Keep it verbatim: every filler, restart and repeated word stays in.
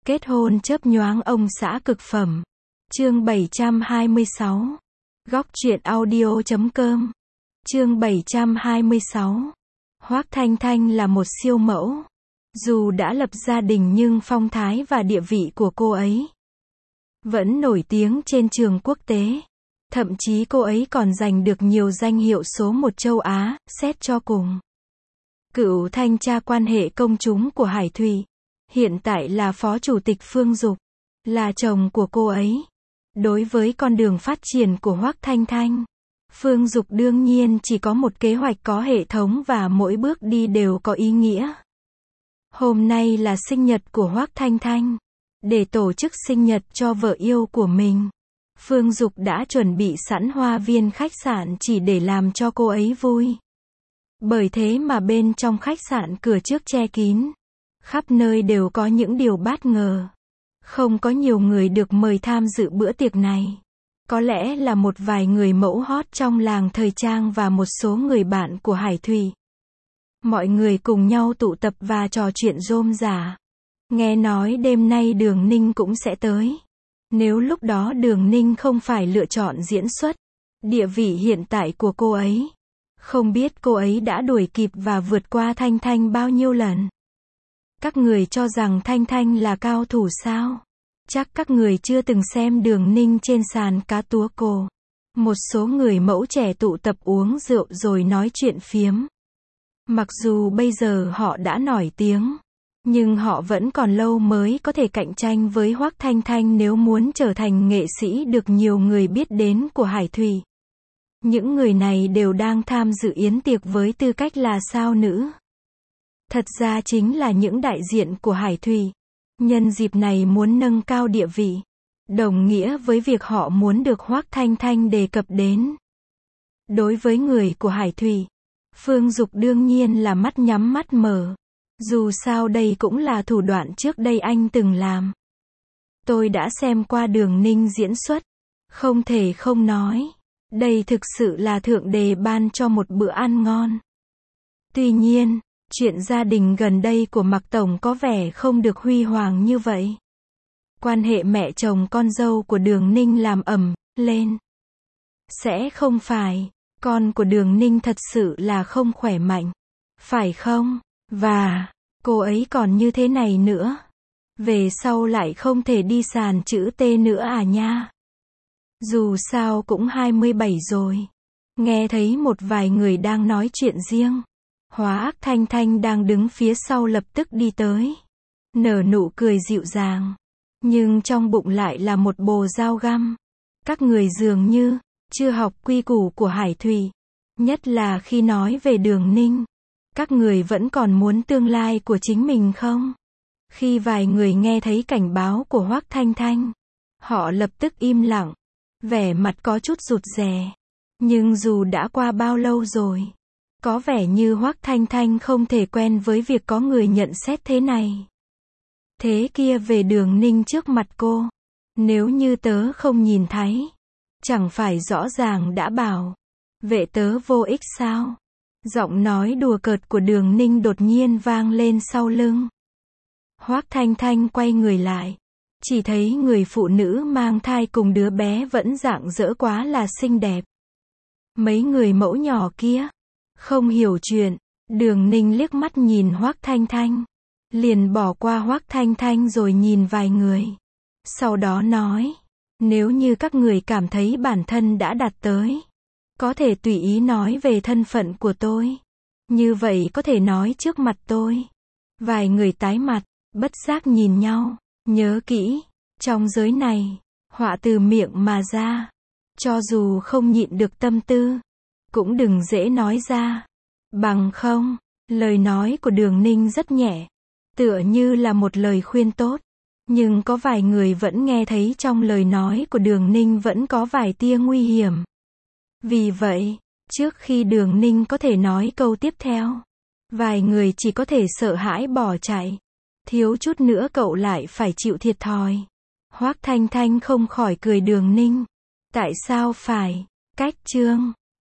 Kết hôn chớp nhoáng ông xã cực phẩm. Chương bảy trăm hai mươi sáu. Góc truyện audio chấm com. Chương bảy trăm hai mươi sáu. Hoác Thanh Thanh là một siêu mẫu. Dù đã lập gia đình nhưng phong thái và địa vị của cô ấy vẫn nổi tiếng trên trường quốc tế. Thậm chí cô ấy còn giành được nhiều danh hiệu số một châu Á, xét cho cùng. Cựu thanh tra quan hệ công chúng của Hải Thùy, hiện tại là phó chủ tịch Phương Dục, là chồng của cô ấy. Đối với con đường phát triển của Hoác Thanh Thanh, Phương Dục đương nhiên chỉ có một kế hoạch có hệ thống và mỗi bước đi đều có ý nghĩa. Hôm nay là sinh nhật của Hoác Thanh Thanh. Để tổ chức sinh nhật cho vợ yêu của mình, Phương Dục đã chuẩn bị sẵn hoa viên khách sạn chỉ để làm cho cô ấy vui. Bởi thế mà bên trong khách sạn cửa trước che kín, khắp nơi đều có những điều bất ngờ. Không có nhiều người được mời tham dự bữa tiệc này. Có lẽ là một vài người mẫu hot trong làng thời trang và một số người bạn của Hải Thùy. Mọi người cùng nhau tụ tập và trò chuyện rôm rả. Nghe nói đêm nay Đường Ninh cũng sẽ tới. Nếu lúc đó Đường Ninh không phải lựa chọn diễn xuất, địa vị hiện tại của cô ấy, không biết cô ấy đã đuổi kịp và vượt qua Thanh Thanh bao nhiêu lần. Các người cho rằng Thanh Thanh là cao thủ sao? Chắc các người chưa từng xem Đường Ninh trên sàn cá túa cô. Một số người mẫu trẻ tụ tập uống rượu rồi nói chuyện phiếm. Mặc dù bây giờ họ đã nổi tiếng, nhưng họ vẫn còn lâu mới có thể cạnh tranh với Hoác Thanh Thanh nếu muốn trở thành nghệ sĩ được nhiều người biết đến của Hải Thùy. Những người này đều đang tham dự yến tiệc với tư cách là sao nữ. Thật ra chính là những đại diện của Hải Thùy. Nhân dịp này muốn nâng cao địa vị, đồng nghĩa với việc họ muốn được Hoác Thanh Thanh đề cập đến. Đối với người của Hải Thùy, Phương Dục đương nhiên là mắt nhắm mắt mở. Dù sao đây cũng là thủ đoạn trước đây anh từng làm. Tôi đã xem qua Đường Ninh diễn xuất. Không thể không nói, đây thực sự là thượng đế ban cho một bữa ăn ngon. Tuy nhiên, chuyện gia đình gần đây của Mạc Tổng có vẻ không được huy hoàng như vậy. Quan hệ mẹ chồng con dâu của Đường Ninh làm ầm lên. Sẽ không phải, con của Đường Ninh thật sự là không khỏe mạnh, phải không? Và, cô ấy còn như thế này nữa. Về sau lại không thể đi sàn chữ T nữa à nha. Dù sao cũng hai mươi bảy rồi. Nghe thấy một vài người đang nói chuyện riêng. Hoác Thanh Thanh đang đứng phía sau lập tức đi tới. Nở nụ cười dịu dàng. Nhưng trong bụng lại là một bồ dao găm. Các người dường như chưa học quy củ của Hải Thùy. Nhất là khi nói về Đường Ninh. Các người vẫn còn muốn tương lai của chính mình không? Khi vài người nghe thấy cảnh báo của Hoác Thanh Thanh, họ lập tức im lặng, vẻ mặt có chút rụt rè. Nhưng dù đã qua bao lâu rồi, có vẻ như Hoác Thanh Thanh không thể quen với việc có người nhận xét thế này. Thế kia về Đường Ninh trước mặt cô, nếu như tớ không nhìn thấy, chẳng phải rõ ràng đã bảo, vệ tớ vô ích sao? Giọng nói đùa cợt của Đường Ninh đột nhiên vang lên sau lưng. Hoác Thanh Thanh quay người lại, chỉ thấy người phụ nữ mang thai cùng đứa bé vẫn rạng rỡ quá là xinh đẹp. Mấy người mẫu nhỏ kia, không hiểu chuyện. Đường Ninh liếc mắt nhìn Hoác Thanh Thanh, liền bỏ qua Hoác Thanh Thanh rồi nhìn vài người. Sau đó nói, nếu như các người cảm thấy bản thân đã đạt tới, có thể tùy ý nói về thân phận của tôi. Như vậy có thể nói trước mặt tôi. Vài người tái mặt, bất giác nhìn nhau. Nhớ kỹ, trong giới này, họa từ miệng mà ra. Cho dù không nhịn được tâm tư, cũng đừng dễ nói ra. Bằng không, lời nói của Đường Ninh rất nhẹ, tựa như là một lời khuyên tốt. Nhưng có vài người vẫn nghe thấy trong lời nói của Đường Ninh vẫn có vài tia nguy hiểm. Vì vậy, trước khi Đường Ninh có thể nói câu tiếp theo, vài người chỉ có thể sợ hãi bỏ chạy. Thiếu chút nữa cậu lại phải chịu thiệt thòi. Hoác Thanh Thanh không khỏi cười Đường Ninh. Tại sao phải? Cách chương